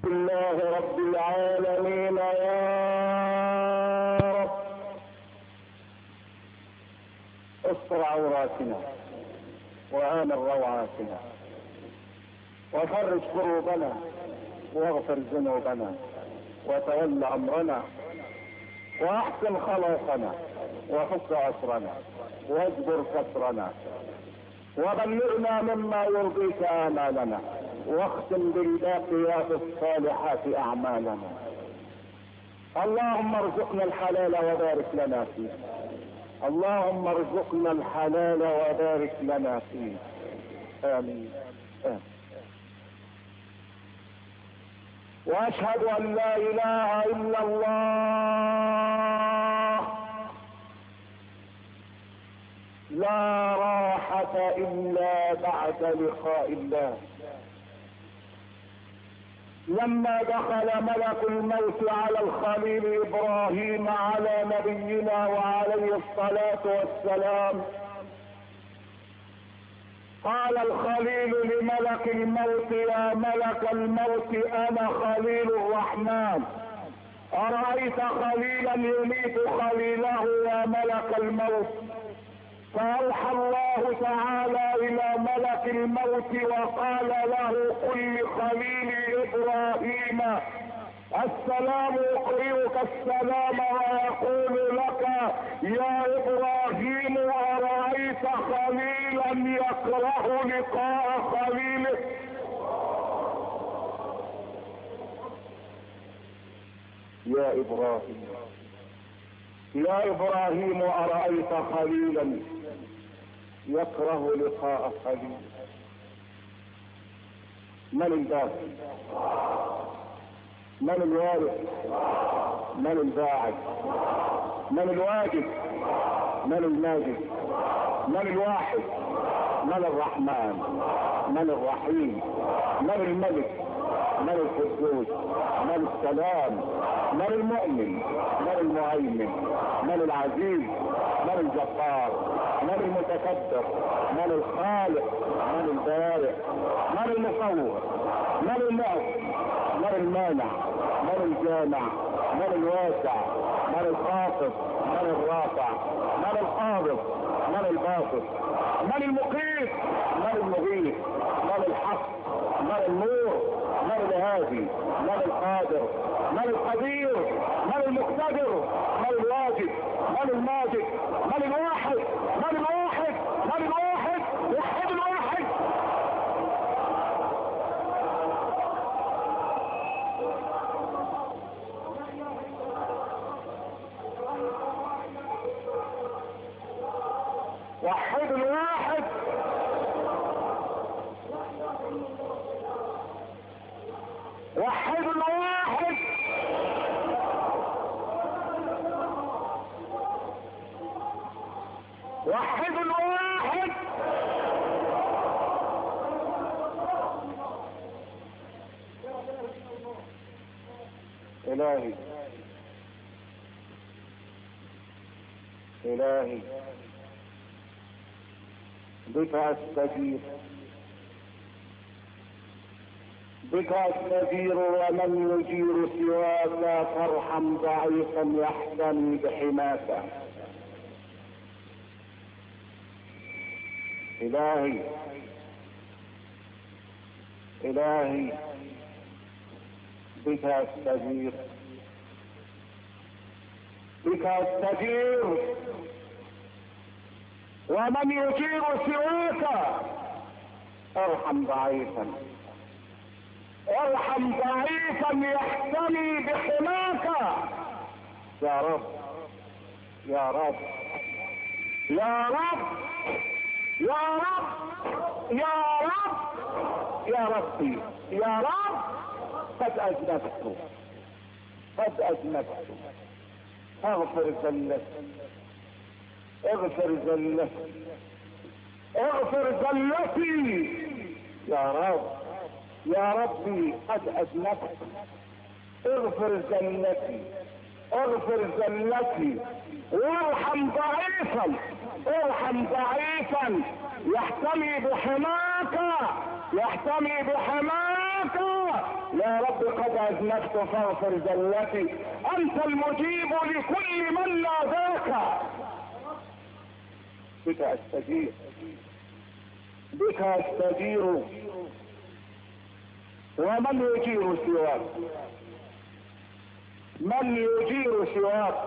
لله رب العالمين يا رب. استر عوراتنا وآمن روعاتنا وفرج كروبنا واغفر ذنوبنا وتول امرنا واحسن خلاقنا وفك عسرنا واجبر كسرنا وبلغنا مما يرضيك آمالنا واختم بالباقيات الصالحات اعمالنا. اللهم ارزقنا الحلال وبارك لنا فيه. اللهم ارزقنا الحلال وبارك لنا فيه. امين. واشهد ان لا اله الا الله لا راحة الا بعد لقاء الله. لما دخل ملك الموت على الخليل ابراهيم على نبينا وعليه الصلاة والسلام، قال الخليل لملك الموت: يا ملك الموت انا خليل الرحمن، ارايت خليلا يميت خليله يا ملك الموت؟ فاوحى الله تعالى الى ملك الموت وقال له: قل لخليلي ابراهيم السلام يقرئك السلام ويقول لك: يا ابراهيم ارايت خليلا يكره لقاء خليله؟ يا ابراهيم، يا ابراهيم ارايت خليلا يكره لقاء خليله؟ من الباقي؟ من الوارث؟ من الباعث؟ من الواجب؟ من الماجد؟ من الواحد؟ من الرحمن؟ من الرحيم؟ من الملك؟ من القدوس؟ من السلام؟ من المؤمن؟ من المهيمن؟ من العزيز؟ من الجبار؟ من المتكبر؟ من الخالق؟ من البارئ؟ من المصور؟ من المعطي؟ من المانع؟ من الجامع؟ من الواسع؟ من الخافض؟ من الرافع؟ من القابض؟ من الباسط؟ من المقيت؟ من المغيث؟ من الحق؟ من النور؟ من الهادي؟ من القادر؟ من القدير؟ من المقتدر؟ من الواجب؟ من الماجد؟ من الواحد؟ من الواحد؟ من الواحد؟ وحد الواحد. وحد الواحد. وحد الواحد. وحد الواحد. إلهي إلهي بك أستجير، بك أستجير ومن يجير سواك، فارحم ضعيفا يحتمي بحماك. إلهي إلهي بك أستجير، بك أستجير ومن يجير سواك، ارحم ضعيفا، ارحم ضعيفا يحتمي بحماك. يا رب يا رب يا رب يا رب يا رب يا ربي يا رب، قد أذنبت قد أذنبت، اغفر زلتي اغفر زلتي اغفر زلتي يا رب يا ربي، قد أذنبت، اغفر زلتي اغفر زلتي وارحم ضعيفا، ارحم ضعيفا يحتمي بحماك، يحتمي بحماك. دعاك يا رب قد اذنبت فاغفر زلتي، انت المجيب لكل من ناداك. بك استجير، بك استجير، ومن يجير سواك؟ من يجير سواك؟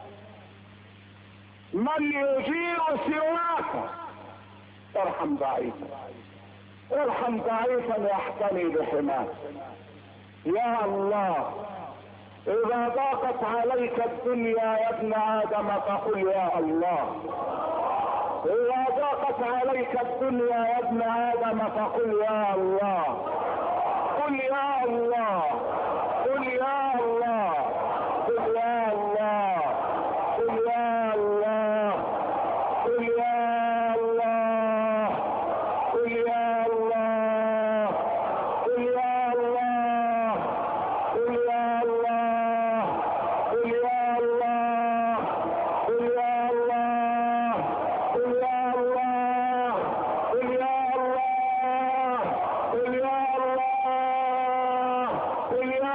من يجير سواك؟ ارحم ضعيفا، ارحم ضعيفا يحتمي بحماك يا الله. اذا ضاقت عليك الدنيا يا ابن ادم فقل يا الله. اذا ضاقت عليك الدنيا يا ابن ادم فقل يا الله. قل يا الله، قل يا الله، قل يا الله، قل يا الله، قل يا الله، قل يا الله، قل يا الله، قل يا الله، قل يا الله، قل يا الله، قل يا الله، قل يا الله، قل يا الله، قل يا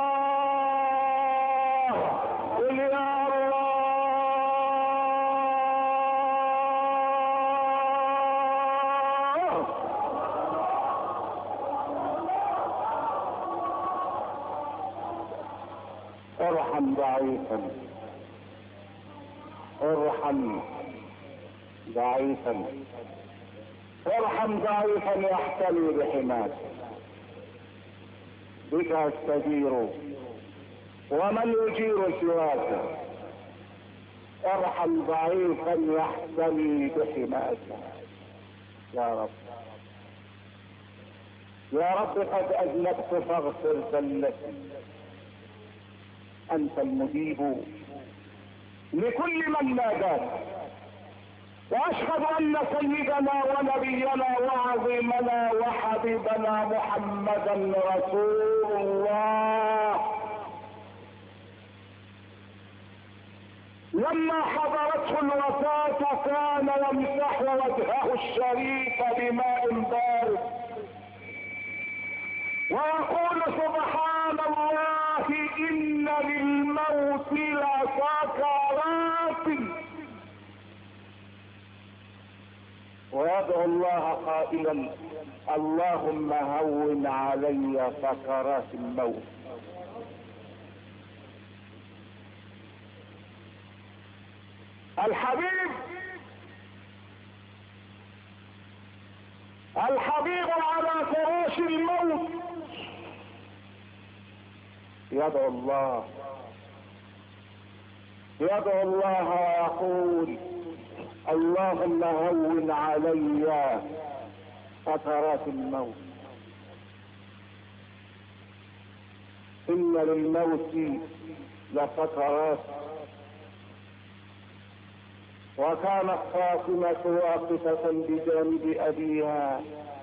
الله، قل يا الله. ارحم ضعيفا، ارحم ضعيفا، ارحم ضعيفا يحتمي بحماك. بك استجير، ومن يجير سواك؟ ارحم ضعيفا يحتمي بحماك يا رب. يا رب قد اذنبت فاغفر زلتي، انت المجيب لكل من ناداك. واشهد ان سيدنا ونبينا وعظيمنا وحبيبنا محمدا رسول الله لما حضرته الوفاة كان يمسح وجهه الشريف بماء بارد ويقول سبحان الله ان للموت لسكرات، ويدعو الله قائلا اللهم هون علي سكرات الموت. الحبيب على فراش الموت يدعو الله ويقول اللهم هون علي سكرات الموت، ان للموت لسكرات. وكانت فاطمة واقفة بجانب ابيها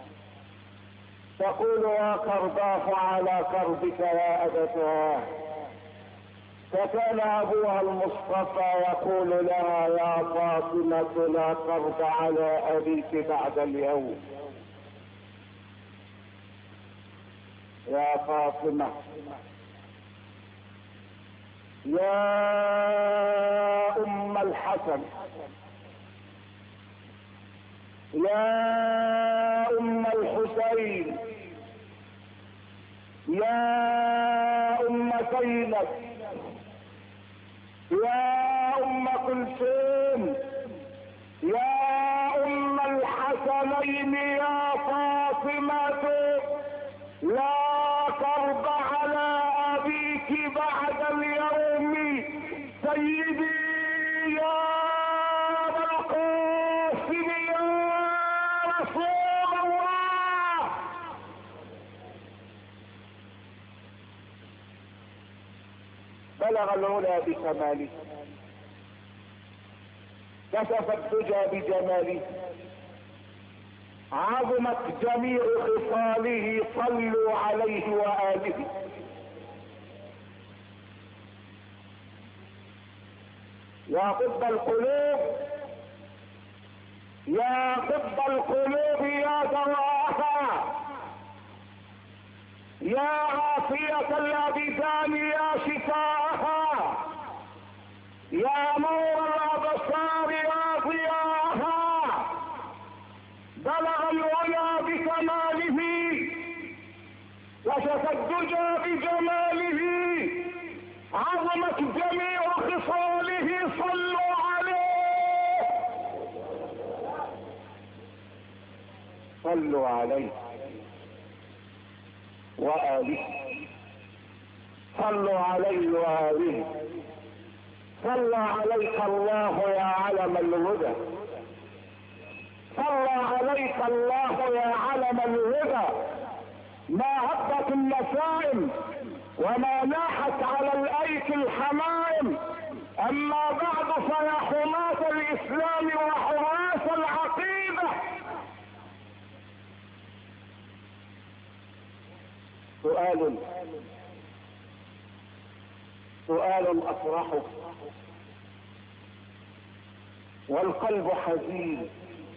تقول يا كرباف على كربك يا ابتاه. فكان ابوها المصطفى يقول لها يا فاطمة لا كرب على ابيك بعد اليوم. يا فاطمة يا ام الحسن، يا ام الحسين، يا ام زينب، يا ام كلثوم، يا ام الحسنين، يا فاطمة لا كرب على ابيك بعد اليوم. سيدي يا ابا القاسم يا رسول الله. بلغ العلا بكماله، كشف الدجى بجماله، عظمت جميع خصاله، صلوا عليه وآله. يا طب القلوب، يا طب القلوب، يا دواءها، يا عافية الأبدان يا شفاءها، يا نور الأبصار يا ضياءها، بلغ العلا بكماله وشفى الدجى بجماله، عظمت جميع خصاله، صلوا عليه صلوا عليه وآله، صلوا عليه وآله. صلى عليك الله يا علم الهدى، صلى عليك الله يا علم الهدى، ما هبت النسائم وما ناحت على الايك الحمائم، اما بعد فيا حماة الاسلام وحراس العقيدة، سؤال اطرحه والقلب حزين،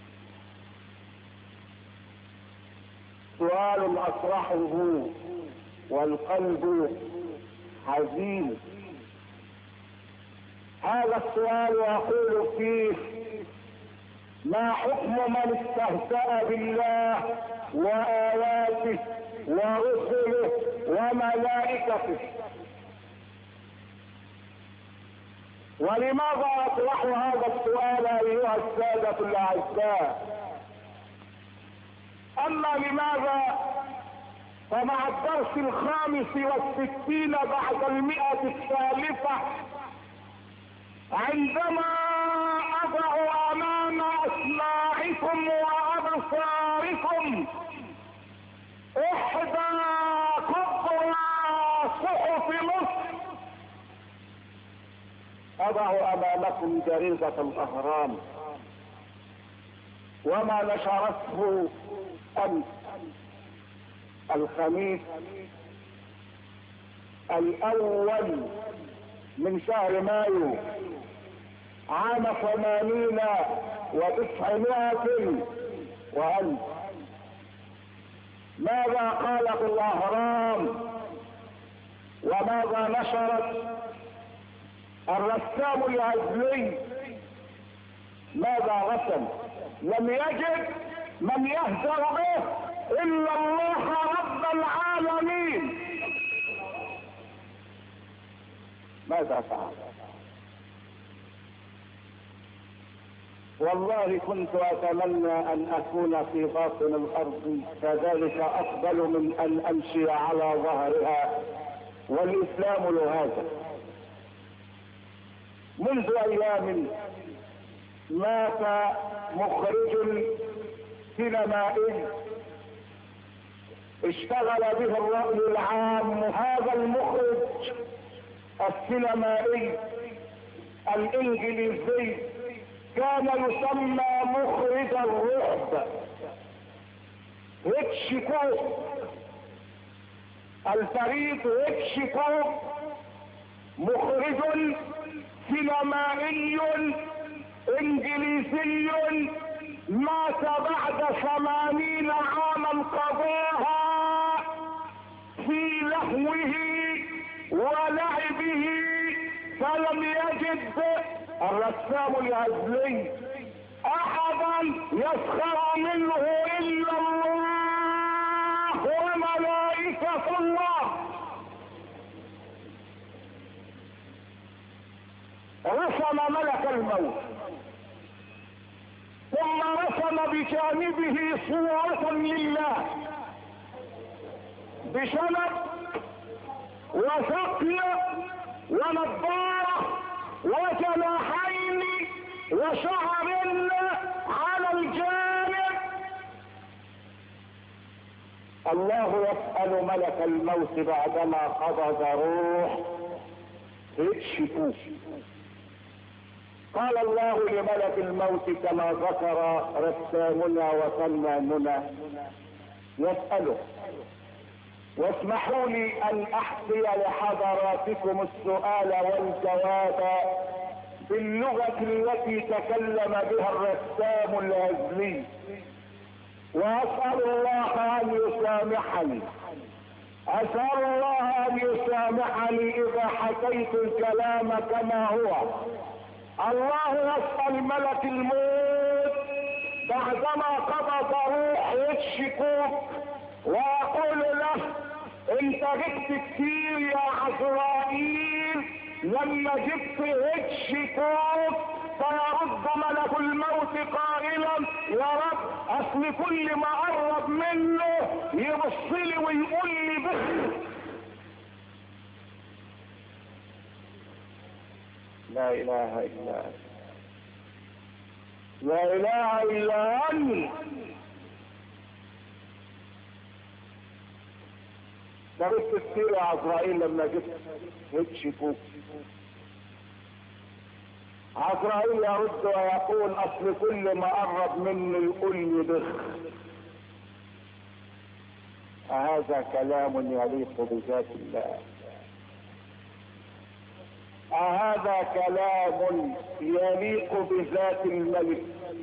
سؤال اطرحه والقلب حزين. هذا السؤال اقول فيه: ما حكم من استهزأ بالله وآياته ورسله وملائكته؟ ولماذا اطرح هذا السؤال ايها السادة الاعزاء؟ اما لماذا فمع الدرس 65 بعد 100 الثالثة، عندما اضع امام اسماعكم وابصاركم احدى كبرى صحف مصر، اضع امامكم جريدة الاهرام وما نشرته امس الخميس الاول من شهر مايو عام 80 و900 وألف. ماذا قالت الاهرام وماذا نشرت؟ الرسام العزلي ماذا رسم؟ لم يجد من يهزأ به الا الله رب العالمين. ماذا فعل؟ والله كنت اتمنى ان اكون في باطن الارض، فذلك افضل من ان امشي على ظهرها، والاسلام لهذا. منذ ايام مات مخرج سينمائي اشتغل به الرأي العام. هذا المخرج السينمائي الانجليزي كان يسمى مخرج الرعب، هيتشكوك، الفريد هيتشكوك، مخرج سينمائي انجليزي مات بعد 80 عاما قضاها في لهوه ولعبه، فلم يجد الرسام العزلي احدا يسخر منه الا الله وملائكة الله. رسم ملك الموت، ثم رسم بجانبه صورة لله بشنب وثقل ونضارة وجناحين وشعر على الجانب. الله يسأل ملك الموت بعدما قبض روح اكشفوه. قال الله لملك الموت كما ذكر رسامنا وفناننا يسأله. واسمحوا لي ان احكي لحضراتكم السؤال والجواب باللغة التي تكلم بها الرسام العزلي، واسأل الله ان يسامحني اسأل الله ان يسامحني اذا حكيت الكلام كما هو. الله يسأل ملك الموت بعدما قبض روح يكشفه ويقول له انت جبت كتير يا عزرائيل، لما جبت يكشفوك فيرد ملك الموت قائلا يا رب اصل كل ما قرب منه يبص لي ويقول لي بخ. لا اله الا انت، لا اله الا انت. درست كتير يا عزرائيل لما جبت يكشفوك. عزرائيل يرد ويقول اصل كل ما قرب منه يقول لي بخ. هذا كلام يليق بذات الله؟ هذا كلام يليق بذات الملك؟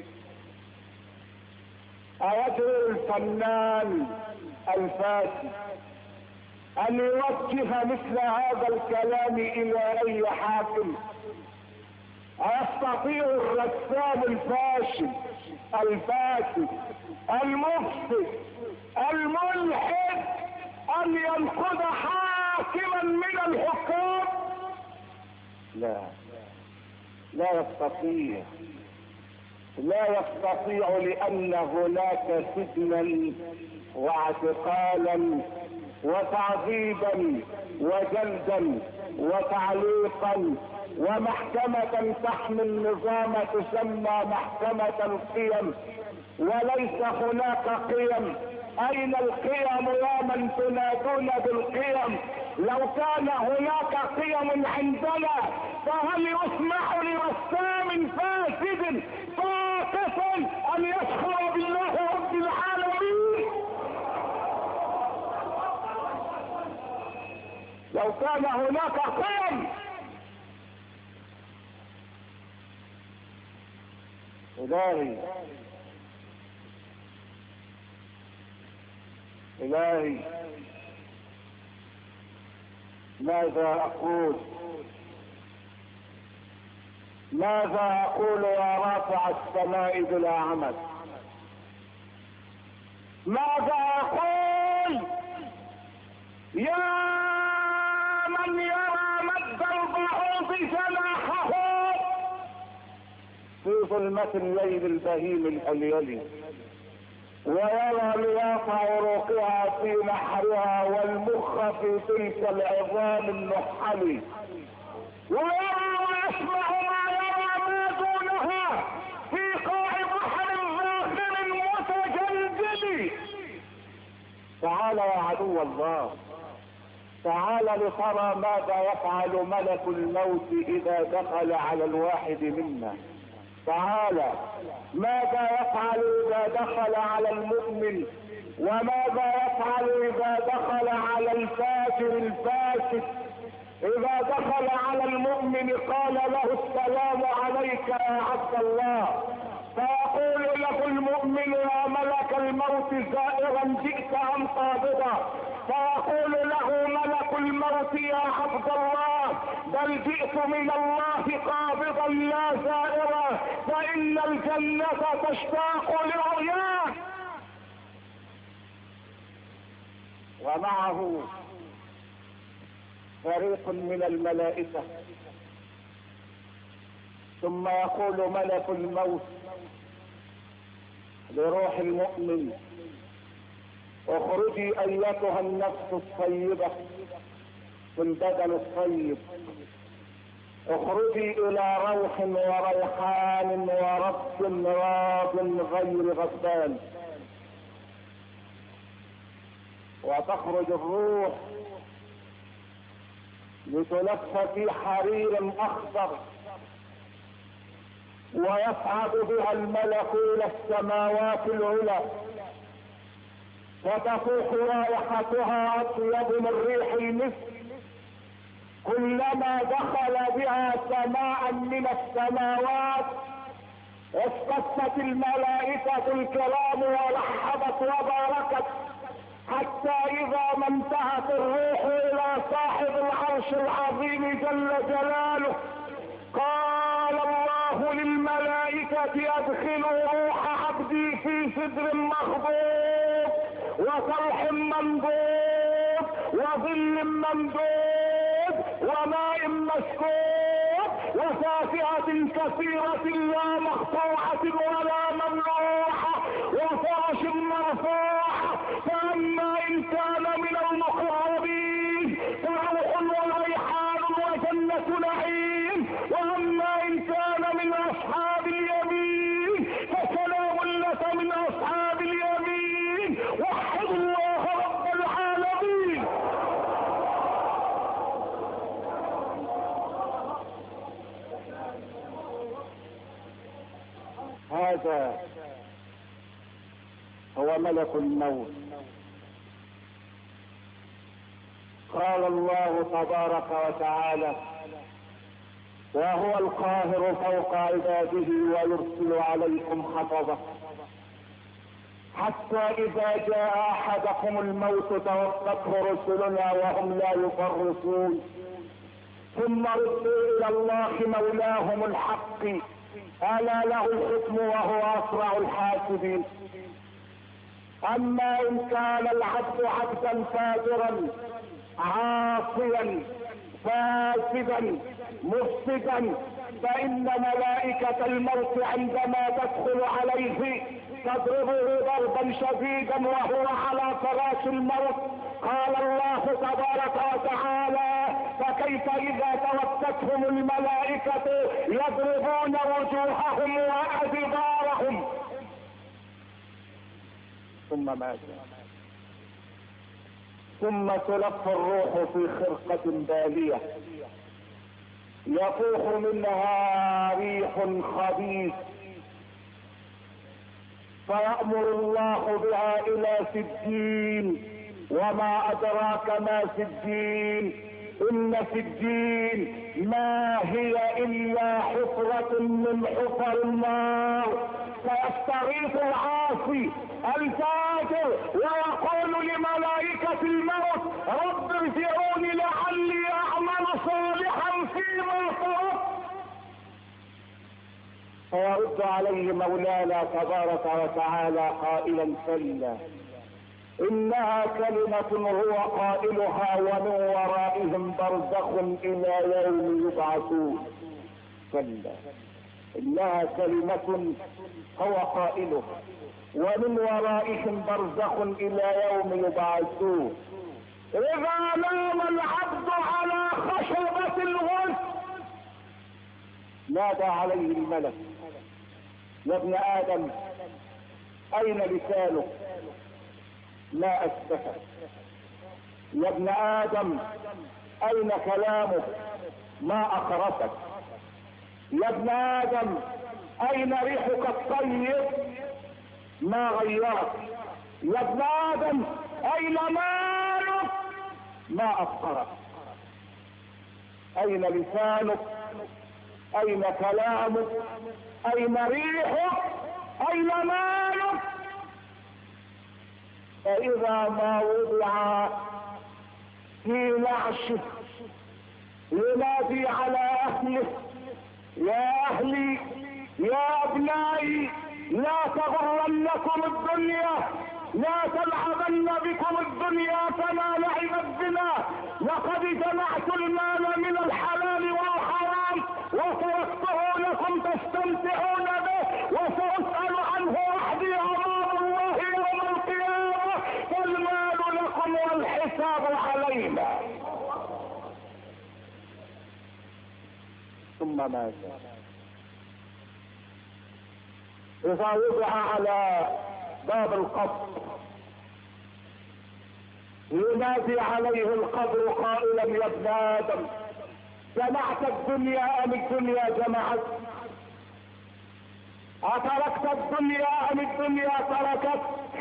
أيجرؤ الفنان الفاسد أن يوجه مثل هذا الكلام إلى أي حاكم؟ أيستطيع الرسام الفاشل الفاسد المفسد الملحد أن ينقض حاكما من الحكام؟ لا، لا يستطيع، لا يستطيع، لأن هناك سجنا واعتقالا وتعذيبا وجلدا وتعليقا ومحكمة تحمل نظام تسمى محكمة القيم، وليس هناك قيم. اين القيم يا من تنادون بالقيم؟ لو كان هناك قيم عندنا فهل يسمح لرسام فاسد ساقط ان يسخر بالله رب العالمين؟ لو كان هناك قيم. إلهي إلهي ماذا أقول؟ ماذا أقول يا رافع السماء بلا عمد؟ ماذا أقول يا من يرى مد البعوض جناحه في ظلمة الليل البهيم الأليل، ويرى لياط عروقها في نحرها والمخ في تلك العظام النحل، ويرى ويسمع ما يرى ما دونها في قاع بحر ظاهر متجلجل. تعال يا عدو الله، تعال لترى ماذا يفعل ملك الموت إذا دخل على الواحد منا. تعالى ماذا يفعل اذا دخل على المؤمن، وماذا يفعل اذا دخل على الفاجر الفاسد. اذا دخل على المؤمن قال له السلام عليك يا عبد الله، فيقول له المؤمن يا ملك الموت زائرا جئت ام قابضا؟ فيقول له ملك الموت يا عبد الله بل جئت من الله قابضا لا زائرا، فإن الجنة تشتاق لرؤياه. ومعه فريق من الملائكة، ثم يقول ملك الموت لروح المؤمن اخرجي ايتها النفس الطيبة في البدن الطيب، اخرجي الى روح وريحان ورب راض غير غضبان. وتخرج الروح لتلف في حرير اخضر، ويصعد بها الملك الى السماوات العلى، وتفوح رائحتها اطيب من ريح المسك. كلما دخل بها سماء من السماوات اصطفت الملائكة الكرام ورحبت وباركت، حتى اذا ما انتهت الروح الى صاحب العرش العظيم جل جلاله قال الله للملائكة ادخلوا روح عبدي في سدر مخضود وطلح ممدود وظل ممدود وماء مسكوب وفاكهة كثيرة لا مقطوعة ولا ممنوعة وفرش مرفوعة. فأما إن كان من المقربين فروح وريحان وجنة نعيم، وأما إن كان من أصحاب اليمين فسلام لك من أصحاب اليمين. وحد الله رب العالمين. هذا هو ملك الموت. قال الله تبارك وتعالى وهو القاهر فوق عباده ويرسل عليكم حفظه حتى اذا جاء احدكم الموت توفته رسلنا وهم لا يفرطون ثم ردوا الى الله مولاهم الحق الا له الحكم وهو اسرع الحاسبين. اما ان كان العبد عبدا فاجرا عاصيا فاسدا مفسدا فان ملائكة الموت عندما تدخل عليه تضربه ضربا شديدا وهو على فراش الموت. قال الله تبارك وتعالى فكيف اذا توفتهم الملائكة يضربون وجوههم وادبارهم. ثم ماذا؟ ثم تلف الروح في خرقة بالية يفوح منها ريح خبيث فيأمر الله بها الى سجين. وما ادراك ما سجين؟ ان سجين ما هي الا حفرة من حفر النار. فيستغيث العاصي الفاجر ويقول لملائكة الموت رب ارجعوني لعلي اعمل صالحا فيما تركت. فيرد عليه مولانا تبارك وتعالى قائلا كلا انها كلمة هو قائلها ومن ورائهم برزخ الى يوم يبعثون. كلا انها كلمة هو قائلها ومن ورائهم برزخ الى يوم يبعثون. اذا نام العبد على خشبة الغسل نادى عليه الملك يا ابن ادم اين لسانك ما اسكتك؟ يا ابن ادم اين كلامك ما اخرسك؟ يا ابن ادم اين ريحك الطيب ما غيرك؟ يا ابن ادم اين مالك ما افقرك؟ اين لسانك اين كلامك اين ريحك اين مالك؟ فاذا ما وضع في نعشه ينادي على اهله يا اهلي يا ابنائي لا تغرنكم الدنيا لا تلعبن بكم الدنيا كما لعبت بنا لقد جمعت المال من الحلال والحرام وتركته لكم تستمتعون به وسأسأل عنه وحدي امام الله يوم القيامة فالمال لكم والحساب علينا. ثم ماذا؟ اذا وضع على باب القبر ينادي عليه القبر قائلا يا ابن ادم جمعت الدنيا ام الدنيا جمعت؟ اتركت الدنيا ام الدنيا تركت؟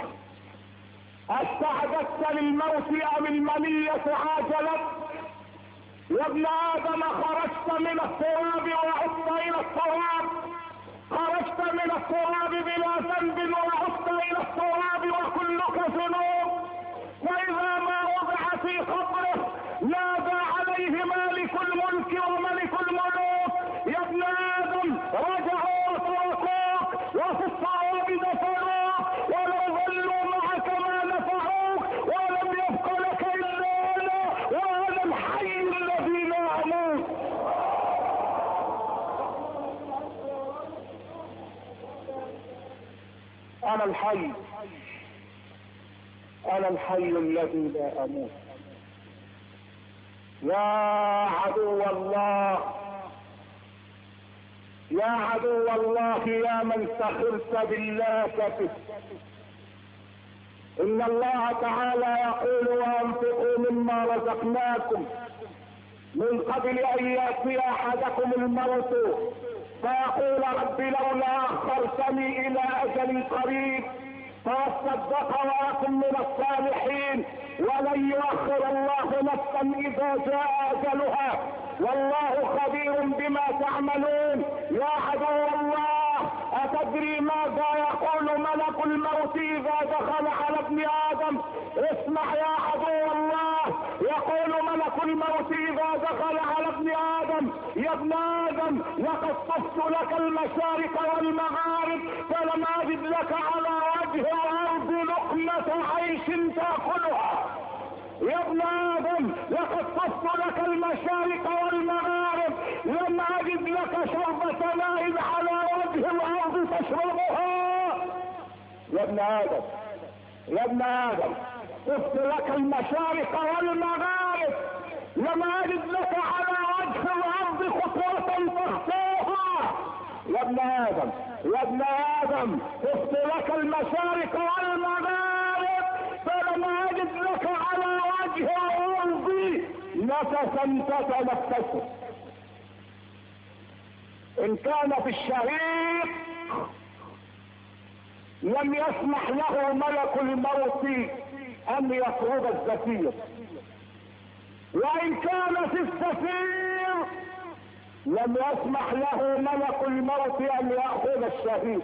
استعددت للموت ام المنية عاجلت؟ يا ابن ادم خرجت من التراب وعدت الى التراب خرجت من التراب بلا ذنب وعدت الى التراب وكلك ذنوب فاذا ما وضع في قبره نادى عليه مالك الملك وملك الملوك: يا ابن ادم رجعوا وتركوك، وفي الصواب دفنوك، ولو ظلوا معك ما نفعوك، ولم يبق لك الا انا، وانا الحي الذي لا اموت. انا الحي، انا الحي الذي لا اموت. يا عدو الله، يا عدو الله، يا من سخرت بالله كفر، ان الله تعالى يقول: وانفقوا مما رزقناكم من قبل ان ياتي احدكم الموت فيقول: رب لولا اخرتني الى اجل قريب فاصدق واكن من الصالحين. ولن يؤخر الله نفسا اذا جاء اجلها، والله خبير بما تعملون. يا عدو الله، اتدري ماذا يقول ملك الموت اذا دخل على ابن ادم؟ اسمع يا عدو الله، يقول ملك الموت اذا دخل على ابن ادم: يا ابن ادم لقد طفت لك المشارق والمغارب فلم اجد لك على وجه الارض لقمة عيش تاكلها. يا ابن ادم لقد طفت لك المشارق والمغارب لم اجد لك شربة ماء على وجه الارض تشربها. يا ابن ادم، يا ابن ادم، طفت لك المشارق والمغارب لم اجد لك على وجه الارض خطوة تخطوها. يا ابن ادم، يا ابن ادم، طفت لك المشارق والمغارب فلم اجد لك على وجه الارض نفسا تتنفسه. ان كان في الشهيق لم يسمح له ملك الموت ان يطرد الزفير، وان كان في الزفير لم يسمح له ملك الموت ان يأخذ الشهيد.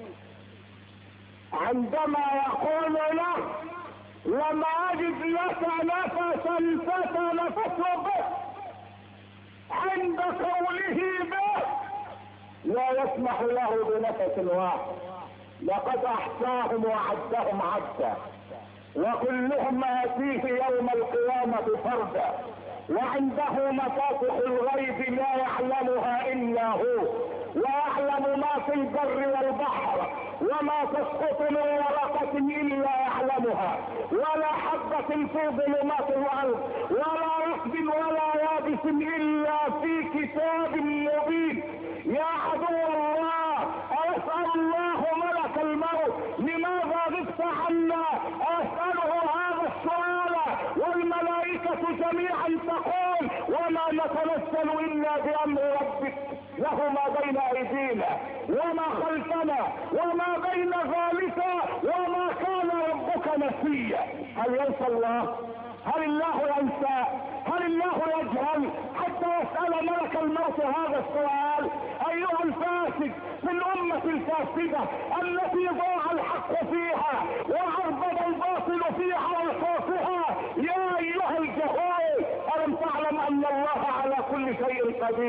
عندما يقول له: لم اجد لك نفسا تتنفس به، عند قوله به لا يسمح له بنفس واحد. لقد احصاهم وعدهم عدا، وكلهم آتيه يوم القيامة فردا، وعنده مفاتح الغيب لا يعلمها الا هو، ويعلم ما في البر والبحر، وما تسقط من ورقة الا يعلمها، ولا حبة في ظلمات الارض، ولا رطب ولا يابس الا في كتاب مبين. يا عدو الله، اسأل الله ملك الموت: لماذا غبت عنا؟ اسأله هذا السؤال والملائكة جميعا تقول: وما نتنزل الا بامر ربك، له ما بين ايدينا وما خلفنا وما بين ذلك، وما كان ربك نسيا. هل ينسى الله؟ هل الله ينسى؟ هل الله يجهل حتى يسأل ملك الموت هذا السؤال؟ ايها الفاسد في الامة الفاسدة التي ضاع الحق فيها وعرض الباطل في عرصاتها، يا ايها الجهول، الم تعلم ان الله على كل شيء قدير؟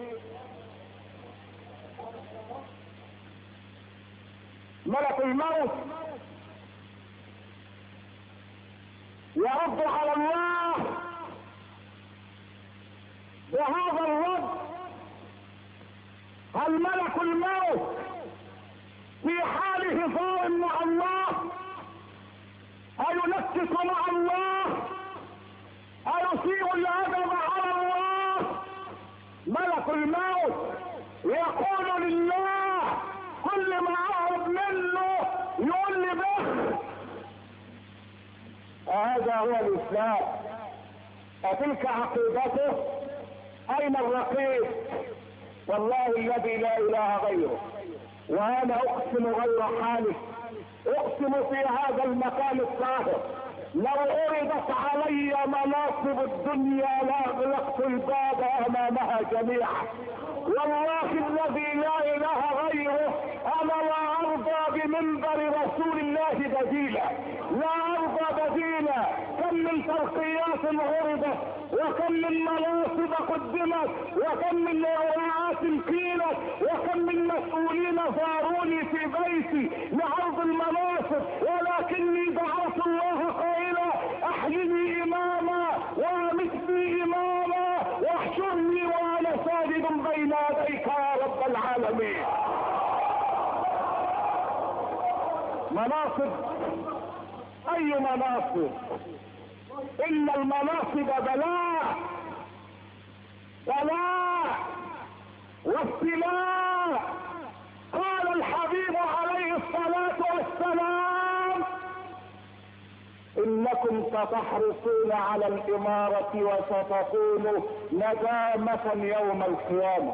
ملك الموت يرد على الله بهذا الرد: هل ملك الموت في حاله ظالم مع الله؟ أينكس مع الله؟ أيسيء الأدب على الله؟ ملك الموت يقول لله كل ما أهرب منه يقول لي بخ. هذا هو الإسلام. أتلك عقيدته؟ أين الرقيب؟ والله الذي لا إله غيره، وأنا أقسم غير حالف، أقسم في هذا المكان الطاهر لو عرضت علي مناصب الدنيا لاغلقت الباب أمامها جميعا. والله الذي لا اله غيره انا لا ارضى بمنبر رسول الله بديلا، لا ارضى بديلا. كم من ترقيات عرضت، وكم من مناصب قدمت، وكم من وعاءات قيلت، وكم من مسؤولين زاروني في بيتي لعرض المناصب، ولكني دعوت الله قائلا احيني اماما وامتني اماما واحشرني وانا ساجد بين يديك يا رب العالمين. مناصب، اي مناصب؟ ان المناصب بلاء، بلاء وابتلاء. قال الحبيب عليه الصلاة والسلام انكم ستحرصون على الامارة وستكون ندامة يوم القيامة،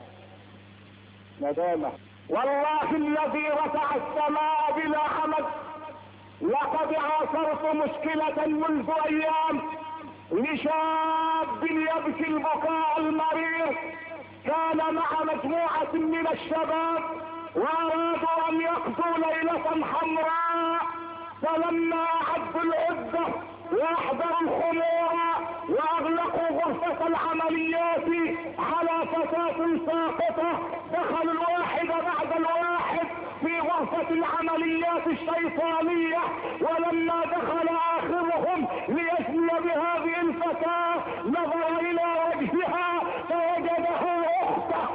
ندامة. والله الذي رفع السماء بلا عمد لقد عاصرت مشكلة منذ ايام لشاب يبكي البكاء المرير، كان مع مجموعة من الشباب وارادوا ان يقضوا ليلة حمراء، فلما اعدوا العدة واحضروا الخمور واغلقوا غرفة العمليات على فتاة ساقطة، دخل الواحد بعد الواحد في غرفة العمليات الشيطانية، ولما دخل اخرهم ليزني بهذه الفتاة نظر الى وجهها فوجده اخته.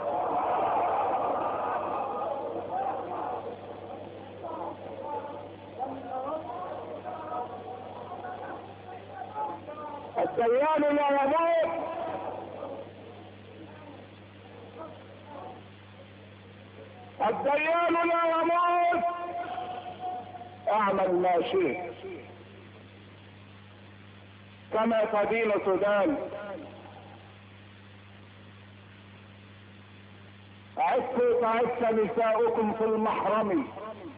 الديان لا يموت، الديان لا يموت. اعمل ما شئت، كما تدين تدان. عفوا تعف نساؤكم في المحرم،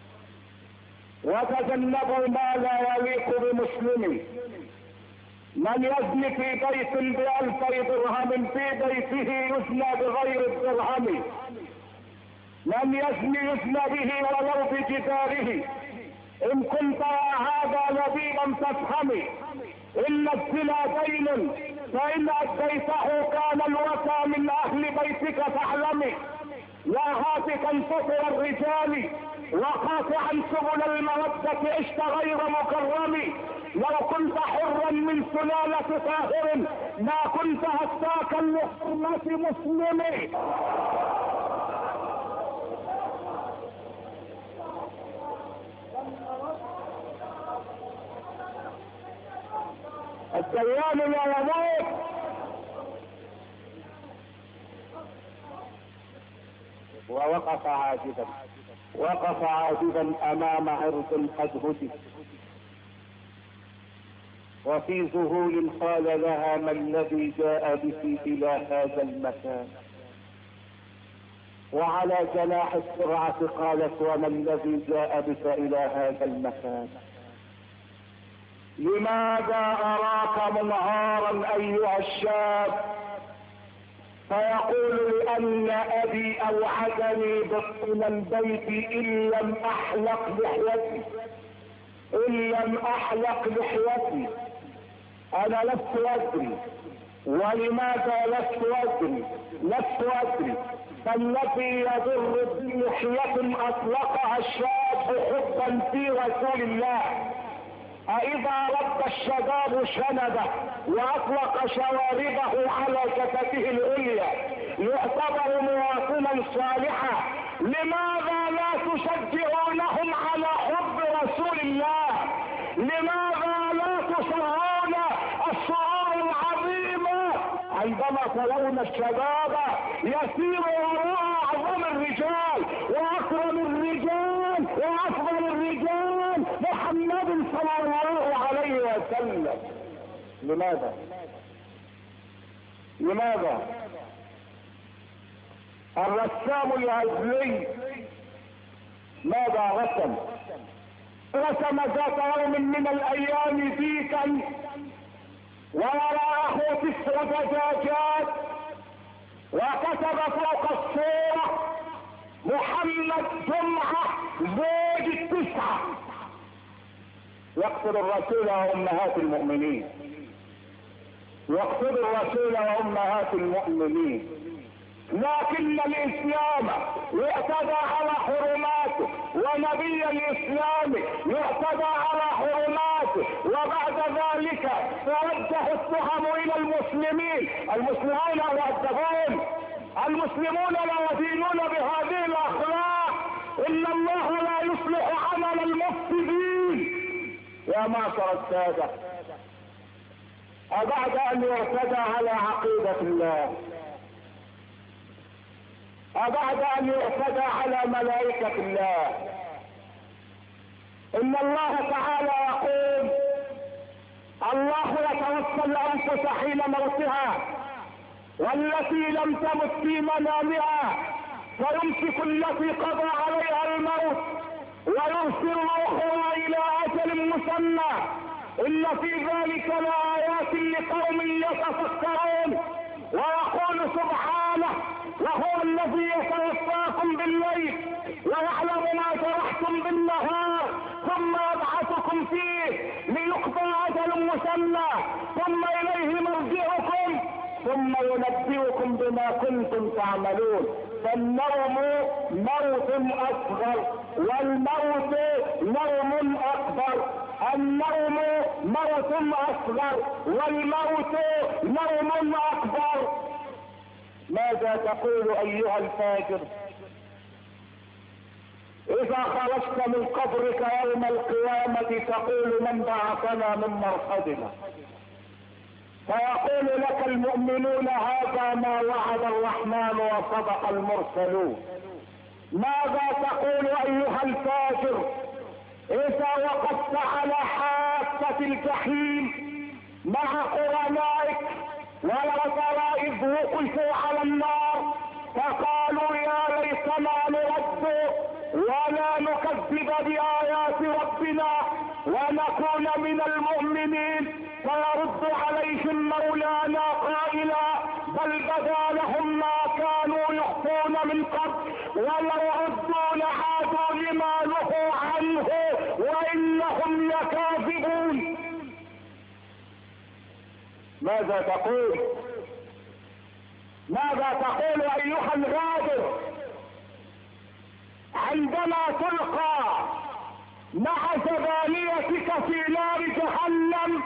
وتجنبوا ما لا يليق بمسلم. من يزني في بيت ب2000 درهم في بيته يزنى بغير الدرهم، من يزني يزنى به ولو بجداره. ان كنت يا هذا لبيبا فافهمي ان الزنا دين، فان اديته كان الوفى من اهل بيتك فاعلمي. يا هاتكا سطر الرجال وقاطعا سبل المودة عشت غير مكرم. لو كنت حرا من سلالة طاهر ما كنت هتاكا لحرمة مسلم. الديان لا يموت. ووقف عاجبا، وقف عاجبا امام عرض قد هتف، وفي ذهول قال لها ما الذي جاء بك الى هذا المكان؟ وعلى جناح السرعة قالت وما الذي جاء بك الى هذا المكان؟ لماذا اراك منهارا ايها الشاب؟ فيقول لان ابي اوعدني بطن البيت ان لم احلق لحيتي، ان لم احلق لحيتي. انا لست ادري. ولماذا لست ادري؟ لست ادري. فالذي يضر بلحية اطلقها الشاب حبا في رسول الله. أإذا رد الشباب شنبه وأطلق شواربه على كتفه العليا يعتبر مواطنا صالحا، لماذا لا تشجعونهم على حب رسول الله؟ لماذا لا تشعرون الشعور العظيم عندما ترون الشباب يسير وراء أعظم الرجال وأكرم الرجال وأفضل الرجال محمد صلى الله عليه وسلم؟ لماذا؟ لماذا؟ الرسام العزلي ماذا رسم؟ رسم ذات يوم من الايام ديكا ووراءه 9 دجاجات وكتب فوق الصورة محمد جمعة زوج التسعة، يقصد الرسول وامهات المؤمنين، يقصد الرسول وامهات المؤمنين. لكن الاسلام يعتدى على حرماته، ونبي الاسلام يعتدى على حرماته، وبعد ذلك توجه التهم الى المسلمين. المسلمون يؤدبون، المسلمون لا يدينون بهذه الاخلاق. ان الله لا يصلح عمل المفسدين. يا معشر الساده، أبعد أن يعتدى على عقيدة الله، أبعد أن يعتدى على ملائكة الله، إن الله تعالى يقول: الله يتوفى الأنفس حين موتها والتي لم تمت في منامها فيمسك التي قضى عليها الموت ويرسل روحها إلى أجل مسمى إن في ذلك لآيات لقوم يتفكرون. ويقول سبحانه: وهو الذي يتوفاكم بالليل ويعلم ما جرحتم بالنهار ثم يبعثكم فيه ليقضى أجل مسمى ثم إليه مرجعكم ثم ينبئكم بما كنتم تعملون. فالنوم موت أصغر والموت نوم أكبر. النوم موت أصغر والموت نوم أكبر. ماذا تقول أيها الفاجر إذا خرجت من قبرك يوم القيامة؟ تقول: من بعثنا من مرقدنا؟ فيقول لك المؤمنون: هذا ما وعد الرحمن وصدق المرسلون. ماذا تقول أيها الفاجر إذا وقفت على حافة الجحيم مع قرنائك ولو ترى إذ وقفوا على النار فقالوا: يا ليتنا نرد ولا نكذب بآيات ربنا ونكون من المؤمنين. فيرد عليهم مولانا قائلا: بل بدا لهم ما كانوا يخفون من قبل ولو ردوا لعادوا لما نهوا عنه وإنهم لكاذبون. ماذا تقول؟ ماذا تقول أيها الغادر عندما تلقى مع زبانيتك في نار جهنم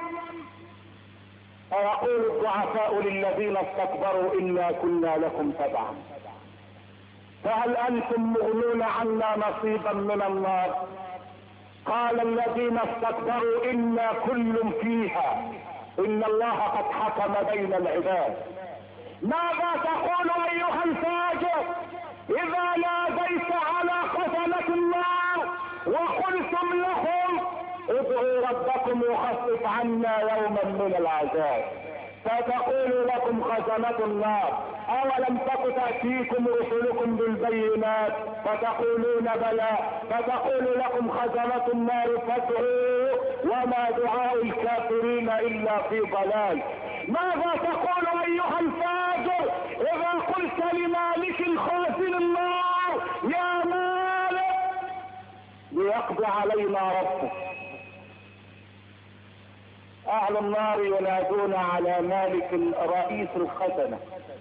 فيقول الضعفاء للذين استكبروا: إنا كنا لكم تبعا فهل أنتم مغنون عنا نصيبا من النار؟ قال الذين استكبروا: إنا كل فيها إن الله قد حكم بين العباد. ماذا تقول أيها الفاجر إذا ناديت على خزنة النار وقلتم لهم: ادعوا ربكم يخفف عنا يوما من العذاب؟ فتقول لكم خزنة النار: أولم تك تأتيكم رسلكم بالبينات؟ فتقولون: بلى. فتقول لكم خزنة النار: فادعوا وما دعاء الكافرين إلا في ضلال. ماذا تقول أيها الفاجر إذا قلت لمالك خازن النار: يا مالك ليقضي علينا ربك؟ أهل النار ينادون على مالك رئيس الخزنة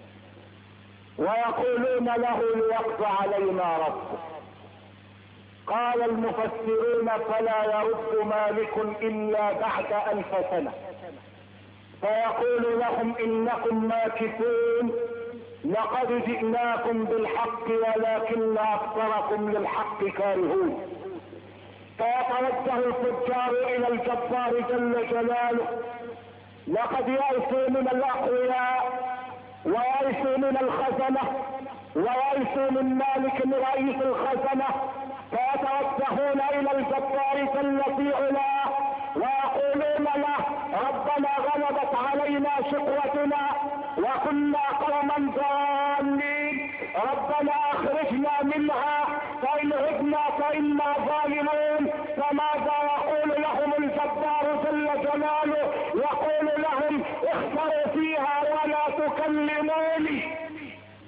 ويقولون له: ليقضي علينا ربك. قال المفسرون: فلا يرد مالك إلا بعد 1000 سنة فيقول لهم: إنكم ماكثون، لقد جئناكم بالحق ولكن أكثركم للحق كارهون. فيتوجه الفجار إلى الجبار جل جلاله: لقد يأسوا من الأقوياء ويأسوا من الخزنة ويأسوا من مالك رئيس الخزنة، فيتوجهون إلى الجبار جل في علاه ويقولون له: ربنا غلبت علينا شقوتنا وكنا قوما ضالين، ربنا اخرجنا منها فإن عدنا فإنا ظالمون. فماذا يقول لهم الجبار جل جلاله؟ يقول لهم: اخسروا فيها ولا تكلموني.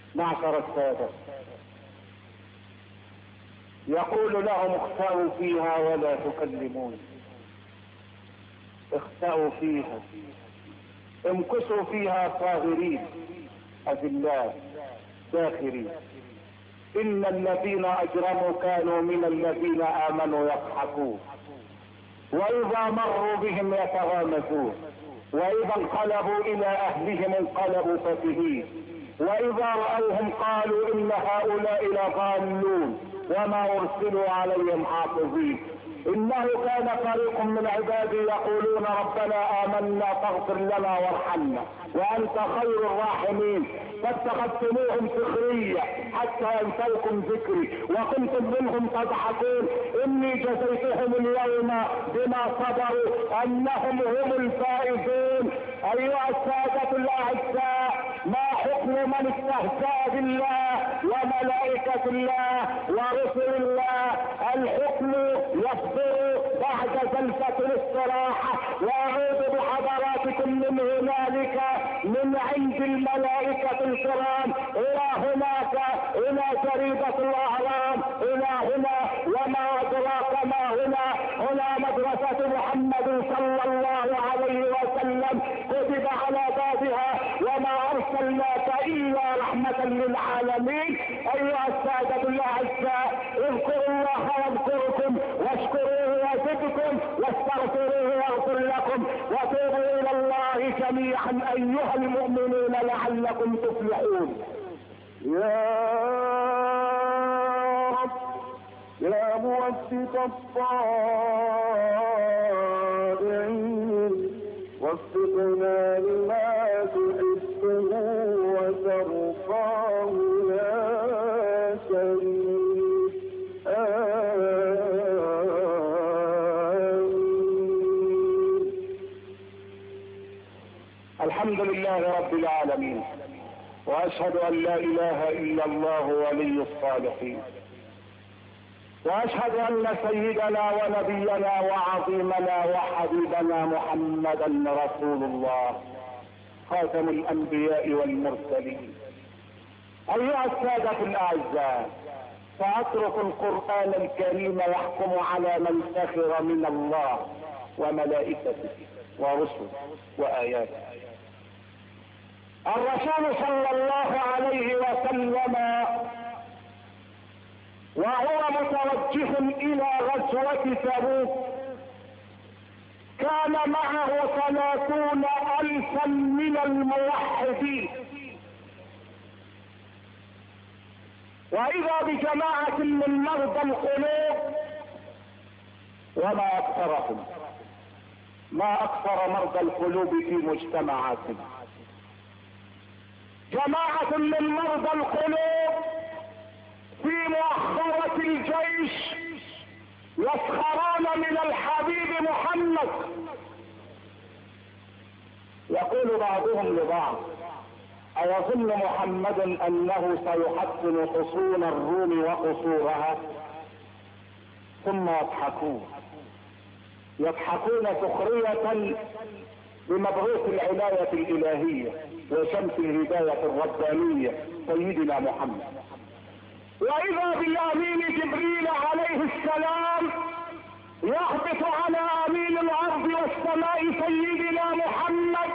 معشر السادة، يقول لهم اخسأوا فيها ولا تكلمون، اخسأوا فيها، امكثوا فيها صاغرين أذلاء داخرين. إن الذين أجرموا كانوا من الذين آمنوا يضحكون، وإذا مروا بهم يتغامزون، وإذا انقلبوا إلى أهلهم انقلبوا فكهين، وإذا رأوهم قالوا إن هؤلاء لضالون وما أرسلوا عليهم حافظين. إنه كان فريق من عبادي يقولون ربنا آمنا فاغفر لنا وارحمنا وأنت خير الراحمين، فاتخذتموهم سخرية حتى أنسوكم ذكري وكنتم منهم تضحكون. إني جزيتهم اليوم بما صبروا أنهم هم الفائزون. أيها السادة الأعزاء، ما حكم من استهزأ بالله وملائكة الله ورسل الله؟ الحكم يصدر بعد جلسة الاستراحة، وأعود بحضراتكم من هنالك من عند الملائكة الكرام إلى هناك، إلى جريدة الأهرام، إلى هنا، وما أدراك ما هنا. هنا مدرسة محمد صلى الله عليه وسلم كتب على بابها وما أرسلناك إلا رحمة للعالمين. أيها السادة الأعزاء، اذكروا الله يذكركم، واشكروه يزدكم، واستغفروه يغفر لكم، وتوبوا إلى الله جميعا أيها المؤمنون لعلكم تفلحون. يا رب يا موفق الطائعين، وفقنا لما تحبه وترضاه يا كريم. آمين. الحمد لله رب العالمين، واشهد ان لا اله الا الله ولي الصالحين، واشهد ان سيدنا ونبينا وعظيمنا وحبيبنا محمدا رسول الله خاتم الانبياء والمرسلين. ايها السادة الاعزاء، ساترك القرآن الكريم يحكم على من سخر من الله وملائكته ورسله واياته. الرسول صلى الله عليه وسلم وهو متوجه الى غزوة تبوك كان معه 30,000 من الموحدين، واذا بجماعة من مرضى القلوب، وما اكثرهم، ما اكثر مرضى القلوب في مجتمعاتنا. جماعة من مرضى القلوب في مؤخرة الجيش يسخرون من الحبيب محمد. يقول بعضهم لبعض: أيظن محمد أنه سيحسن حصون الروم وقصورها؟ ثم يضحكون سخرية بمبعوث العناية الإلهية وشمس الهداية الربانية سيدنا محمد. وإذا بالأمين جبريل عليه السلام يهبط على أمين الأرض والسماء سيدنا محمد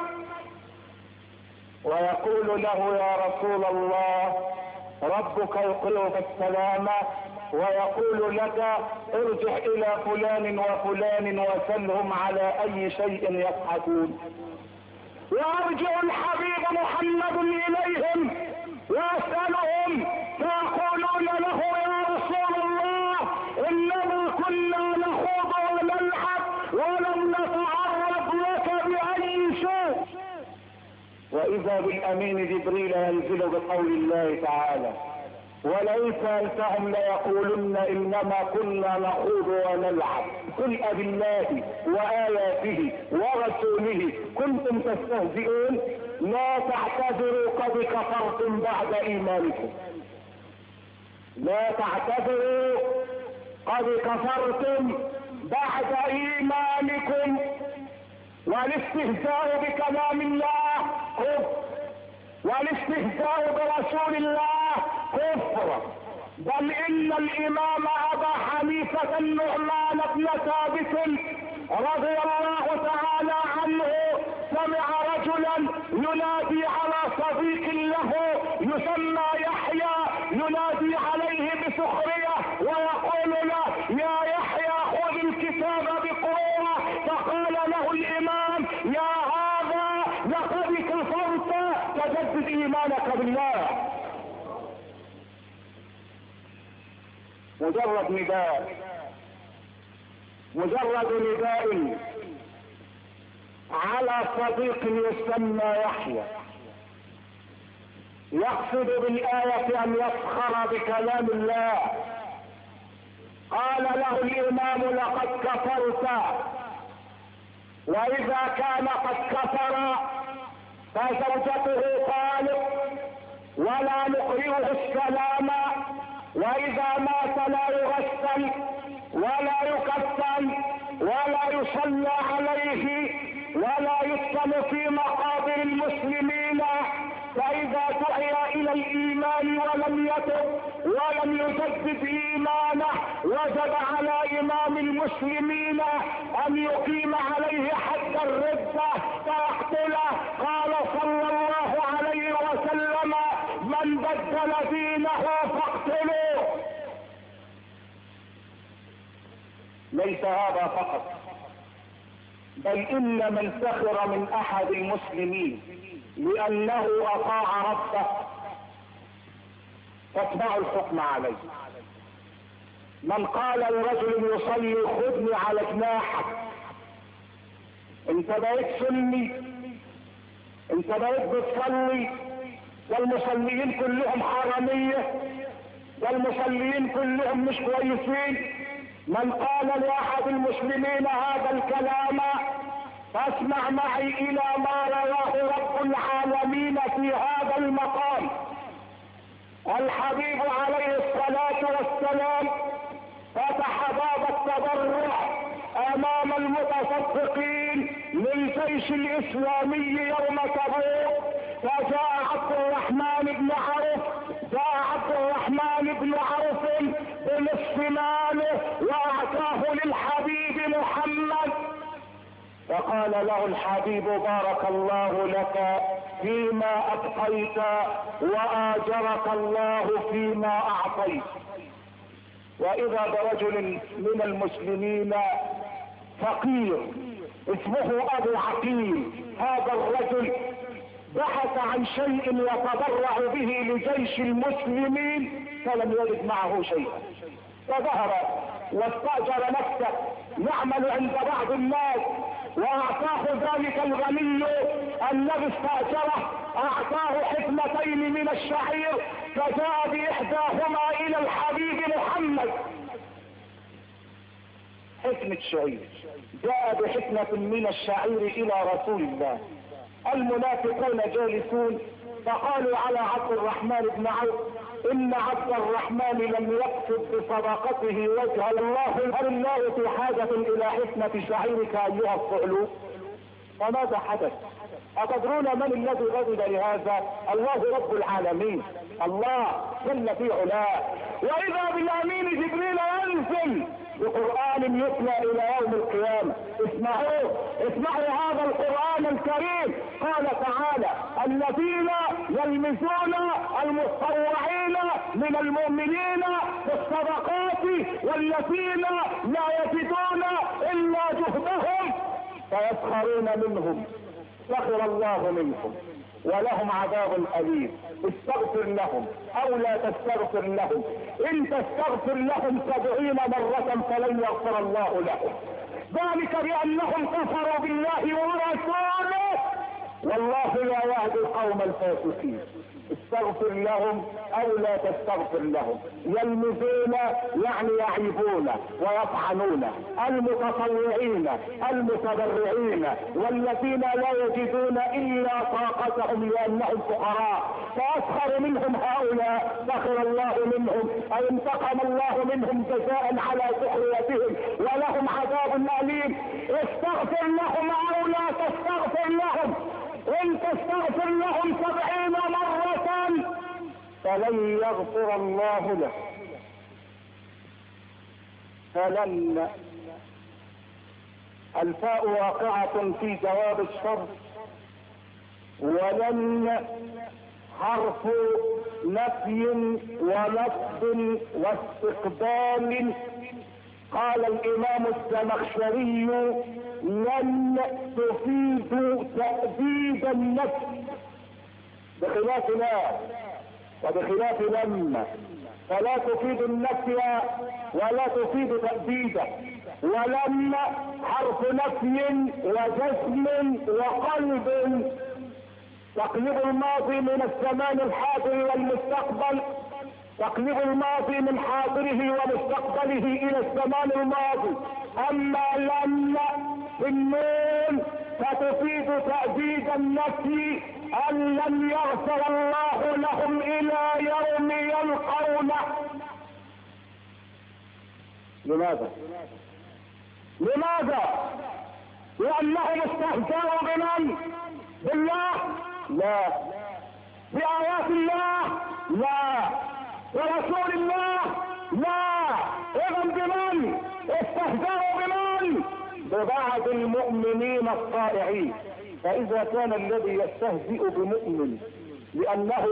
ويقول له: يا رسول الله، ربك يقرئك السلام ويقول لك ارجع إلى فلان وفلان وسلهم على أي شيء يضحكون. ويرجع الحبيب محمد إليهم ويسألهم فيقولون له: يا رسول الله، إننا كنا نخوض ونلعب ولم نتعرض لك بأي شيء. وإذا بالأمين جبريل ينزل بقول الله تعالى: ولئن سألتهم ليقولن إنما كنا نخوض ونلعب قل أبالله وآياته ورسوله كنتم تستهزئون لا تعتذروا قد كفرتم بعد إيمانكم. لا تعتذروا قد كفرتم بعد إيمانكم. والاستهزاء بكلام الله كفر، والاستهزاء برسول رسول الله كفر. بل ان الامام ابا حنيفة النعمان بن ثابت رضي الله تعالى عنه سمع رجلا ينادي على صديق له يسمى يحيى، ينادي عليه بسخرية ويقول له يا يحيى خذ الكتاب بقوة. فقال له الامام يا هذا لقد كفرت، تجدد ايمانك بالله. مجرد نداء على صديق يسمى يحيى، يقصد بالآية أن يسخر بكلام الله. قال له الإمام لقد كفرت. وإذا كان قد كفر فزوجته طالق ولا نقرئه السلام، وإذا مات لا يغسل ولا يكفن ولا يصلى عليه ولا يدفن في مقابر المسلمين. فإذا دعي إلى الإيمان ولم يتب ولم يجدد إيمانه وجب على إمام المسلمين أن يقيم عليه حد الردة فيقتله. قال صلى الله عليه وسلم من بدل دينه فاقتلوه. ليس هذا فقط، بل إن من سخر من أحد المسلمين لأنه أطاع ربه فاتبعوا الحكم عليه. من قال لرجل يصلي خذني على جناحك، انت بقيت سني، انت بقيت بتصلي، والمصليين كلهم حرامية، والمصليين كلهم مش كويسين. من قال لأحد المسلمين هذا الكلام فاسمع معي إلى ما رواه رب العالمين في هذا المقام. الحبيب عليه الصلاة والسلام فتح باب التضرع امام المتصدقين للجيش الاسلامي يوم تبوك، فجاء عبد الرحمن بن عوف بنصف ماله واعطاه للحبيب محمد. فقال له الحبيب بارك الله لك فيما ابقيت واجرك الله فيما اعطيت. واذا برجل من المسلمين فقير اسمه ابو عقيل، هذا الرجل بحث عن شيء يتبرع به لجيش المسلمين فلم يجد معه شيئا، فذهب واستأجر نفسه يعمل عند بعض الناس، واعطاه ذلك الغني الذي استأجره اعطاه حفنتين من الشعير، فجاء باحداهما الى الحبيب محمد. حفنة شعير، جاء بحفنة من الشعير الى رسول الله. المنافقون جالسون فقالوا على عبد الرحمن بن عوف ان عبد الرحمن لم يقصد بصداقته وجه الله، هل الله في حاجة الى حفنة شعيرك ايها الصعلوك؟ فماذا حدث؟ أتدرون من الذي غضب لهذا؟ الله رب العالمين، الله جل في علاه. واذا بالامين جبريل ينزل بقرآن يتلى الى يوم القيامة. اسمعوا هذا القرآن الكريم. قال تعالى الذين يلمزون المتطوعين من المؤمنين بالصدقات والذين لا يجدون الا جهدهم فيسخرون منهم سخر الله منهم ولهم عذاب أليم. استغفر لهم او لا تستغفر لهم، ان تستغفر لهم 70 مرة فلن يغفر الله لهم، ذلك بانهم كفروا بالله ورسوله والله لا يهدي القوم الفاسقين. استغفر لهم او لا تستغفر لهم. يلمزون يعني يعيبون ويطعنون المتطوعين المتبرعين والذين لا يجدون الا طاقتهم لانهم فقراء، فاسخر منهم هؤلاء سخر الله منهم اي انتقم الله منهم جزاء على سخريتهم ولهم عذاب اليم. استغفر لهم او لا تستغفر لهم، ان تستغفر لهم 70 مرة فلن يغفر الله له. فلن الفاء واقعة في جواب الشرط، ولن حرف نفي ولفظ واستقبال. قال الامام الزمخشري: لن تفيد تأبيد النفس بخلاف لا وبخلاف لما، فلا تفيد النفي ولا تفيد تأبيده. ولما حرف نفي وجزم وقلب، تقليب الماضي من الزمان الحاضر والمستقبل، تقليب الماضي من حاضره ومستقبله الى الزمان الماضي. اما لما في النون فتفيد تأبيد النفي، ان لم يغفر الله لهم الى يوم يلقونه. لماذا؟ لانهم استهزأوا بمن؟ بالله؟ لا. بآيات الله؟ لا. ورسول الله؟ لا. اذن بمن استهزأوا؟ بمن؟ ببعض المؤمنين الطائعين. فاذا كان الذي يستهزئ بمؤمن لانه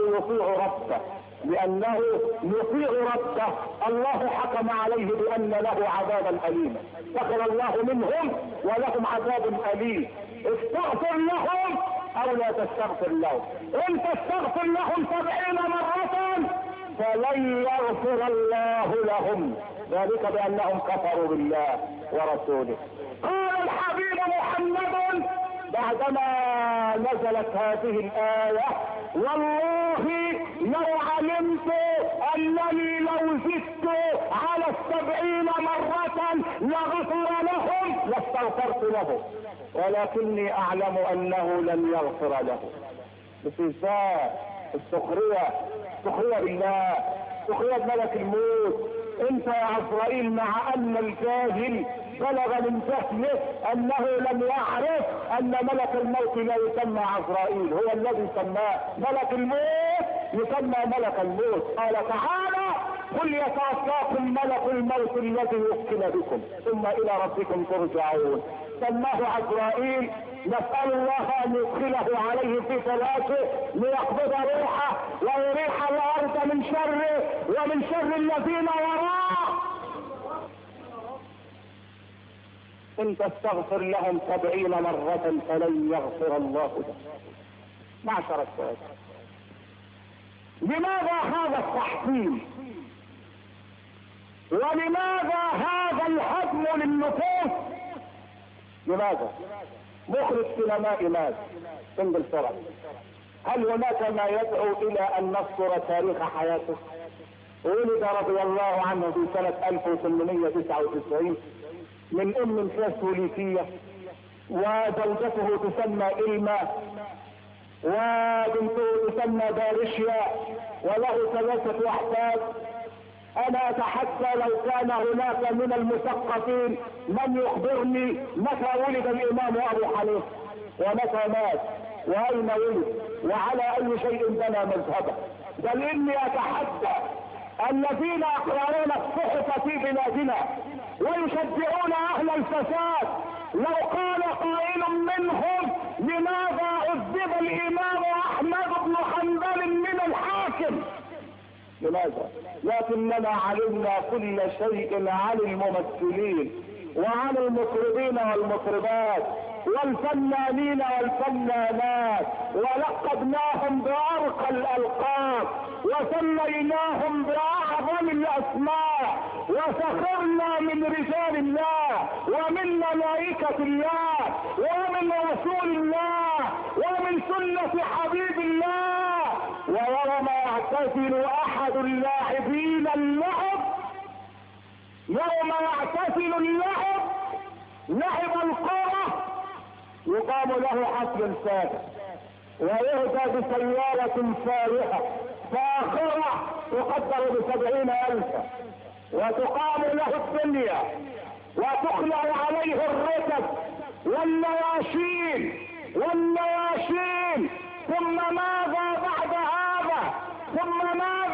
يطيع ربه الله حكم عليه بان له عذابا اليما، سخر الله منهم ولهم عذاب اليم. استغفر لهم او لا تستغفر لهم. ان تستغفر لهم 70 مرة فلن يغفر الله لهم، ذلك بانهم كفروا بالله ورسوله. قال الحبيب محمد بعدما نزلت هذه الآية: والله لو علمت انني لو زدت على 70 مرة لغفر لهم لاستغفرت له، ولكني اعلم انه لن يغفر له. باستهزاء، السخرية بالله، سخرية بملك الموت. انت يا عزرائيل مع ان الجاهل بلغ من جهله انه لم يعرف ان ملك الموت لا يسمى عزرائيل، هو الذي سماه ملك الموت، يسمى ملك الموت. قال تعالى: قل يتوفاكم ملك الموت الذي وكل بكم ثم الى ربكم ترجعون. سماه عزرائيل، نسأل الله ان يدخله عليه في فراشه ليقبض روحه ويريح الارض من شره ومن شر الذين وراه. ان تستغفر لهم 70 مرة فلن يغفر الله لهم. معشر السادة، لماذا هذا التحكيم؟ ولماذا هذا الهدم للنفوس؟ لماذا؟ مخرج سينمائي مات في انجلترا، هل هناك ما يدعو الى ان نذكر تاريخ حياته؟ ولد رضي الله عنه في سنة 1899 من ام كاثوليكية، وزوجته تسمى إلما، وبنته تسمى دارشيا، وله 3 احفاد. انا اتحدى لو كان هناك من المثقفين من يخبرني متى ولد الامام ابو حنيفه ومتى مات واين ولد وعلى اي شيء بنى مذهبه. بل اني اتحدى الذين يقرؤون الصحف في بلادنا ويشجعون اهل الفساد، لو قال قائل منهم: لماذا عذب الامام احمد بن حنبل من الحاكم؟ لماذا؟ لكننا علمنا كل شيء عن الممثلين وعن المطربين والمطربات والفنانين والفنانات، ولقبناهم بأرقى الألقاب وسميناهم بأعظم الأسماء، وسخرنا من رجال الله ومن ملائكة الله ومن رسول الله ومن سنة حبيب الله. ويوم يعتزل أحد اللاعبين اللعب، يوم يعتزل اللعب، لعب الكرة، يقام له حفل سابق ويهدى بسيارة فارهة فاخرة تقدر ب70,000، وتقام له الدنيا وتخلع عليه الركب والنواشين. ثم ماذا بعد هذا؟ ثم ماذا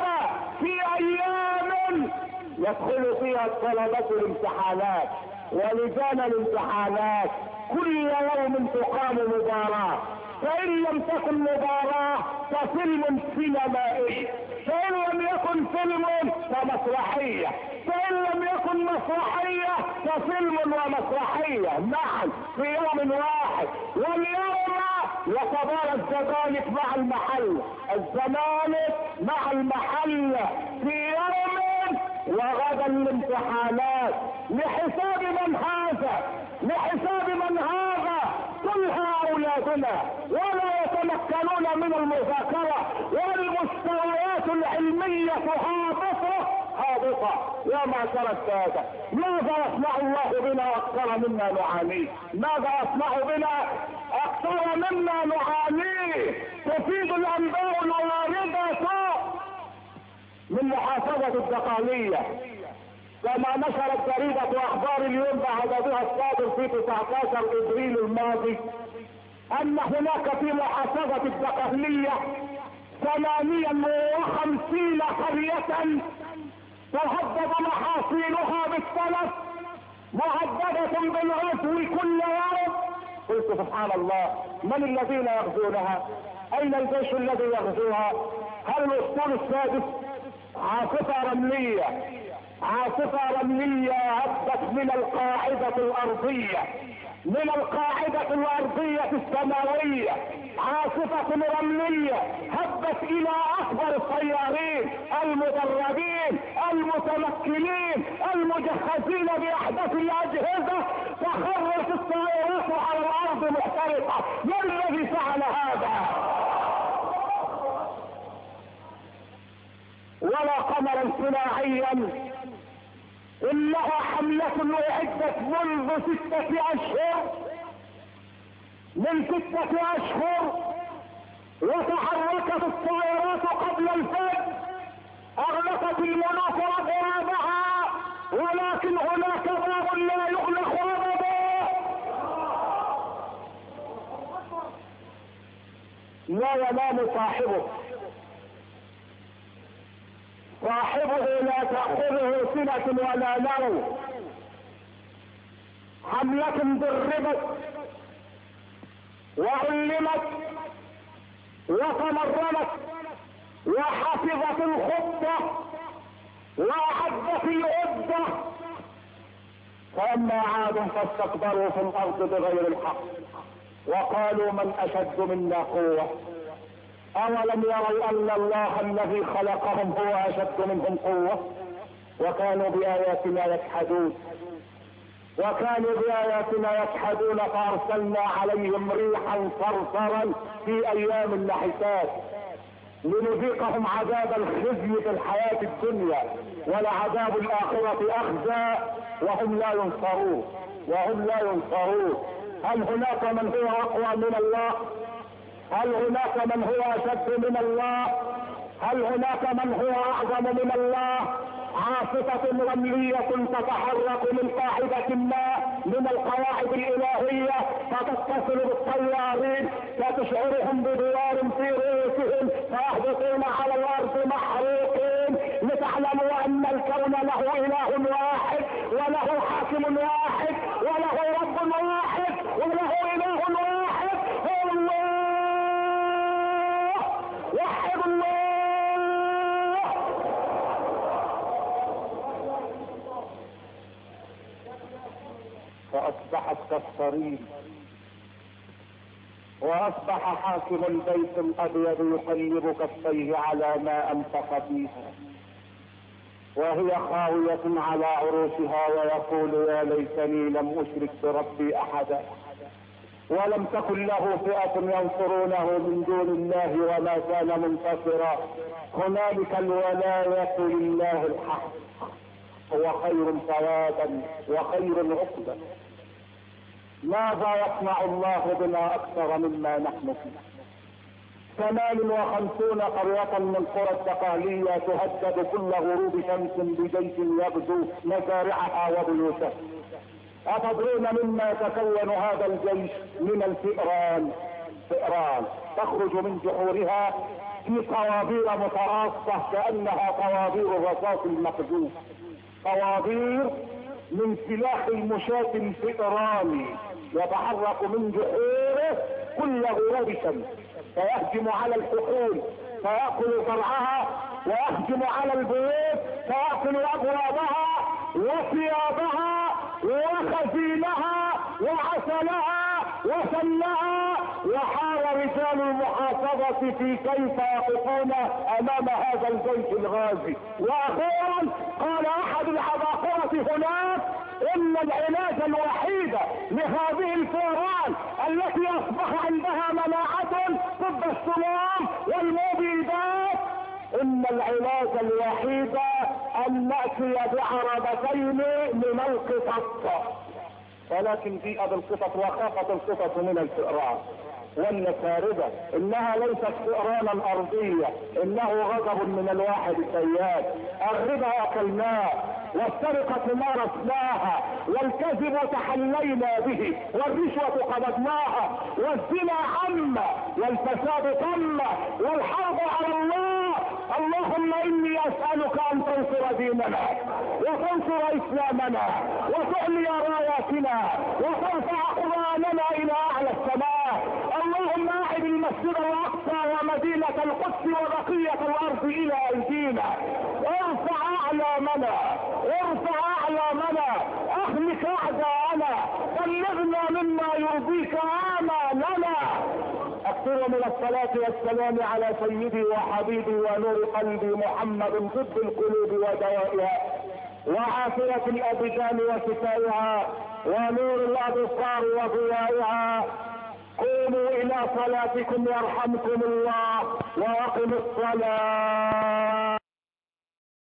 يدخل فيها طلبة الامتحانات ولجان الامتحانات، كل يوم تقام مباراة، فإن لم تكن مباراة ففيلم سينمائي، فإن لم يكن فيلم فمسرحية، فإن لم يكن مسرحية ففيلم ومسرحية معا في يوم واحد. واليوم يتبارى الزمالك مع المحل، الزمالك مع المحل في يوم، وغدا الامتحانات. لحساب من هذا؟ لحساب من هذا؟ كلها اولادنا ولا يتمكنون من المذاكرة، والمستويات العلمية هابطة. يا معشر السادة، ماذا يصنع الله بنا اكثر مما نعانيه؟ ماذا يصنع بنا اكثر مما نعانيه؟ تفيد الانباء الواردة من محافظة الدقهلية كما نشرت جريدة اخبار اليوم بعددها الصادر في 19 ابريل الماضي ان هناك في محافظة الدقهلية 58 قرية تهدد محاصيلها بالتلف، مهددة بالعدو كل يوم. قلت سبحان الله، من الذين يغزونها؟ اين الجيش الذي يغزوها؟ هل الاسطول السادس؟ عاصفة رملية، عاصفة رملية هبت من القاعدة الارضية، من القاعدة الارضية السماوية، عاصفة رملية هبت الى اكبر الطيارين المدربين المتمكنين المجهزين باحدث الاجهزة، فخرت الطائرات على الارض محترقة. من الذي فعل هذا؟ ولا قمرا صناعيا، انها حملة اعدت منذ 6 اشهر، من 6 اشهر، وتحركت الطائرات قبل الفجر، اغلقت المناطق ابوابها، ولكن هناك باب لا يغلق ابدا. لا ينام صاحبه، صاحبه لا تأخذه سنة ولا نوم. حملة دربت وعلمت وتمرنت وحفظت الخطة وأعدت العدة، فأما عاد فاستكبروا في الأرض بغير الحق وقالوا من أشد منا قوة. أولم يروا أن الله الذي خلقهم هو أشد منهم قوة؟ وكانوا بآياتنا يجحدون، وكانوا بآياتنا يجحدون، فأرسلنا عليهم ريحا صرصرا في أيام نحسات لنذيقهم عذاب الخزي في الحياة الدنيا، ولعذاب الآخرة أخزى وهم لا ينصرون، وهم لا ينصرون. هل هناك من هو أقوى من الله؟ هل هناك من هو اشد من الله؟ هل هناك من هو اعظم من الله؟ عاصفة رملية تتحرك من قاعدة ما من القواعد الالهية فتتصل بالطيارين فتشعرهم بدوار في رؤوسهم فيهبطون على الارض محروقين، لتعلموا ان الكون له اله واحد وله حاكم واحد وله رب واحد وله اله واحد، هو الله. وحد الله. فاصبحت كالصريم، واصبح حاكم البيت الابيض يقلب كفيه على ما انفق فيها وهي خاوية على عروشها، ويقول يا ليتني لم اشرك بربي احدا ولم تكن له فئة ينصرونه من دون الله وما كان منتصرا. هنالك الولاية لله الحق، هو خير ثوابا وخير عقبا. ماذا يصنع الله بنا اكثر مما نحن فيه؟ 58 قرية من قرى الدقهلية تهدد كل غروب شمس بجيش يغزو مزارعها وبيوتها. أتدرون مما يتكون هذا الجيش؟ من الفئران. فئران تخرج من جحورها في طوابير متراصة كأنها طوابير الرصاص المقذوف. طوابير من سلاح المشاة الفئراني يتحرك من جحوره كل غروب شمس، فيهجم على الحقول فيأكل زرعها، ويهجم على البيوت فيأكل أبوابها وثيابها وخزينها وعسلها وسلها. وحال رجال المحافظة في كيف يقفون امام هذا الجيش الغازي. واخيرا قال احد العباقرة هناك ان العلاج الوحيد لهذه الفئران التي اصبح عندها مناعة ضد السموم والمبيدات، ان العلاج الوحيد ان نأتي بعربتين من القطط. ولكن جيء بالقطط وخافت القطط من الفئران والنساردة. انها ليست فئرانا ارضية، انه غضب من الواحد السياد. الربا اكلناه، والسرقة مارسناها، والكذب تحلينا به، والرشوة قبضناها، والزنا عم، والفساد طم، والحرب على الله. اللهم اني اسألك ان تنصر ديننا وتنصر اسلامنا وتعلي راياتنا وترفع قرآننا الى اعلى السماء. اللهم اعد المسجد الاقصى ومدينة القدس وبقية الارض الى ايدينا. ارفع اعلامنا، ارفع اعلامنا، اهلك اعداءنا، بلغنا مما يرضيك امالنا. اكثر من الصلاة والسلام على سيدي وحبيبي ونور قلبي محمد، ضد القلوب ودوائها، وعافية الابدان وشفائها، ونور الابصار وضيائها. قوموا الى صلاتكم يرحمكم الله، واقم الصلاة.